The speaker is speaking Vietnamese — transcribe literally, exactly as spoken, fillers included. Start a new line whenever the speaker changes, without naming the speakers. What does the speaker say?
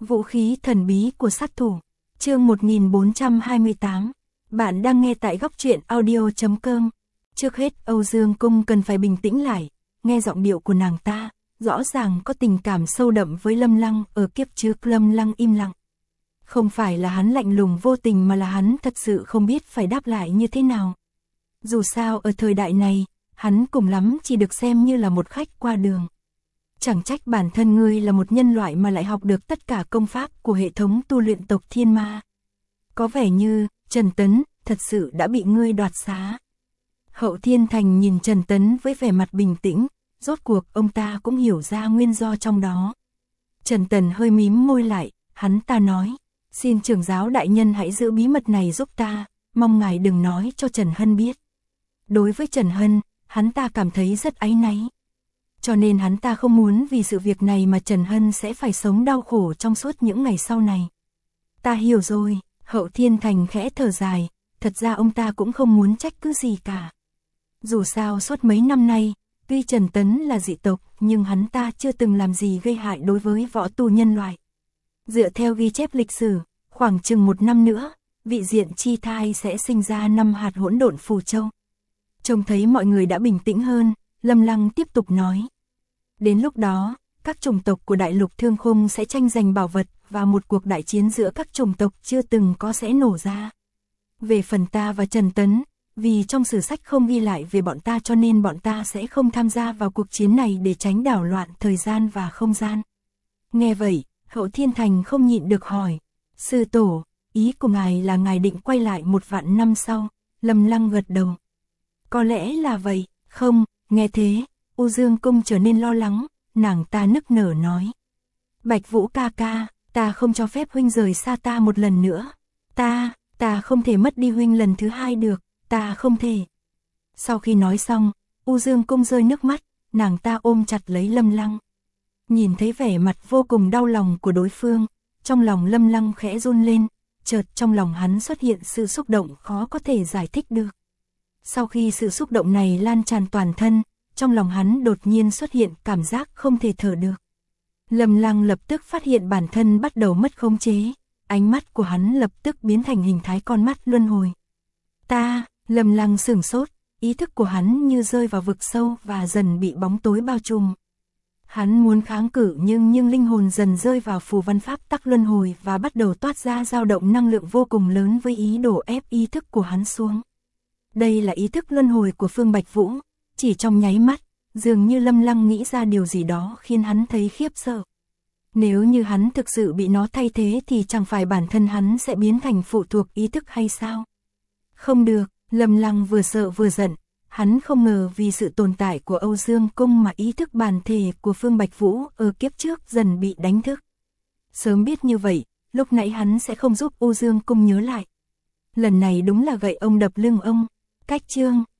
Vũ khí thần bí của sát thủ. Chương một nghìn bốn trăm hai mươi tám. Bạn đang nghe tại góc truyện audio chấm com. Trước hết, Âu Dương Cung cần phải bình tĩnh lại, nghe giọng điệu của nàng ta, rõ ràng có tình cảm sâu đậm với Lâm Lăng. Ở kiếp trước Lâm Lăng im lặng. Không phải là hắn lạnh lùng vô tình mà là hắn thật sự không biết phải đáp lại như thế nào. Dù sao ở thời đại này, hắn cùng lắm chỉ được xem như là một khách qua đường. Chẳng trách bản thân ngươi là một nhân loại mà lại học được tất cả công pháp của hệ thống tu luyện tộc Thiên Ma. Có vẻ như, Trần Tấn, thật sự đã bị ngươi đoạt xá. Hậu Thiên Thành nhìn Trần Tấn với vẻ mặt bình tĩnh, rốt cuộc ông ta cũng hiểu ra nguyên do trong đó. Trần Tấn hơi mím môi lại, hắn ta nói, xin trưởng giáo đại nhân hãy giữ bí mật này giúp ta, mong ngài đừng nói cho Trần Hân biết. Đối với Trần Hân, hắn ta cảm thấy rất áy náy. Cho nên hắn ta không muốn vì sự việc này mà Trần Hân sẽ phải sống đau khổ trong suốt những ngày sau này. Ta hiểu rồi, Hậu Thiên Thành khẽ thở dài, thật ra ông ta cũng không muốn trách cứ gì cả. Dù sao suốt mấy năm nay, tuy Trần Tấn là dị tộc nhưng hắn ta chưa từng làm gì gây hại đối với võ tu nhân loại. Dựa theo ghi chép lịch sử, khoảng chừng một năm nữa, vị diện chi thai sẽ sinh ra năm hạt hỗn độn phù châu. Trông thấy mọi người đã bình tĩnh hơn, Lâm Lăng tiếp tục nói. Đến lúc đó, các chủng tộc của đại lục Thương Khung sẽ tranh giành bảo vật và một cuộc đại chiến giữa các chủng tộc chưa từng có sẽ nổ ra. Về phần ta và Trần Tấn, vì trong sử sách không ghi lại về bọn ta cho nên bọn ta sẽ không tham gia vào cuộc chiến này để tránh đảo loạn thời gian và không gian. Nghe vậy, Hậu Thiên Thành không nhịn được hỏi. Sư tổ, ý của ngài là ngài định quay lại một vạn năm sau? Lâm Lăng gật đầu. Có lẽ là vậy, không, nghe thế, Âu Dương Cung trở nên lo lắng, nàng ta nức nở nói. Bạch Vũ ca ca, ta không cho phép huynh rời xa ta một lần nữa. Ta, ta không thể mất đi huynh lần thứ hai được, ta không thể. Sau khi nói xong, Âu Dương Cung rơi nước mắt, nàng ta ôm chặt lấy Lâm Lăng. Nhìn thấy vẻ mặt vô cùng đau lòng của đối phương, trong lòng Lâm Lăng khẽ run lên, chợt trong lòng hắn xuất hiện sự xúc động khó có thể giải thích được. Sau khi sự xúc động này lan tràn toàn thân, trong lòng hắn đột nhiên xuất hiện cảm giác không thể thở được. Lâm Lăng lập tức phát hiện bản thân bắt đầu mất khống chế, ánh mắt của hắn lập tức biến thành hình thái con mắt luân hồi. Ta, Lâm Lăng sửng sốt, ý thức của hắn như rơi vào vực sâu và dần bị bóng tối bao trùm. Hắn muốn kháng cự nhưng nhưng linh hồn dần rơi vào phù văn pháp tắc luân hồi và bắt đầu toát ra dao động năng lượng vô cùng lớn với ý đồ ép ý thức của hắn xuống. Đây là ý thức luân hồi của Phương Bạch Vũ, chỉ trong nháy mắt, dường như Lâm Lăng nghĩ ra điều gì đó khiến hắn thấy khiếp sợ. Nếu như hắn thực sự bị nó thay thế thì chẳng phải bản thân hắn sẽ biến thành phụ thuộc ý thức hay sao? Không được, Lâm Lăng vừa sợ vừa giận, hắn không ngờ vì sự tồn tại của Âu Dương Cung mà ý thức bản thể của Phương Bạch Vũ ở kiếp trước dần bị đánh thức. Sớm biết như vậy, lúc nãy hắn sẽ không giúp Âu Dương Cung nhớ lại. Lần này đúng là gậy ông đập lưng ông. Cách chương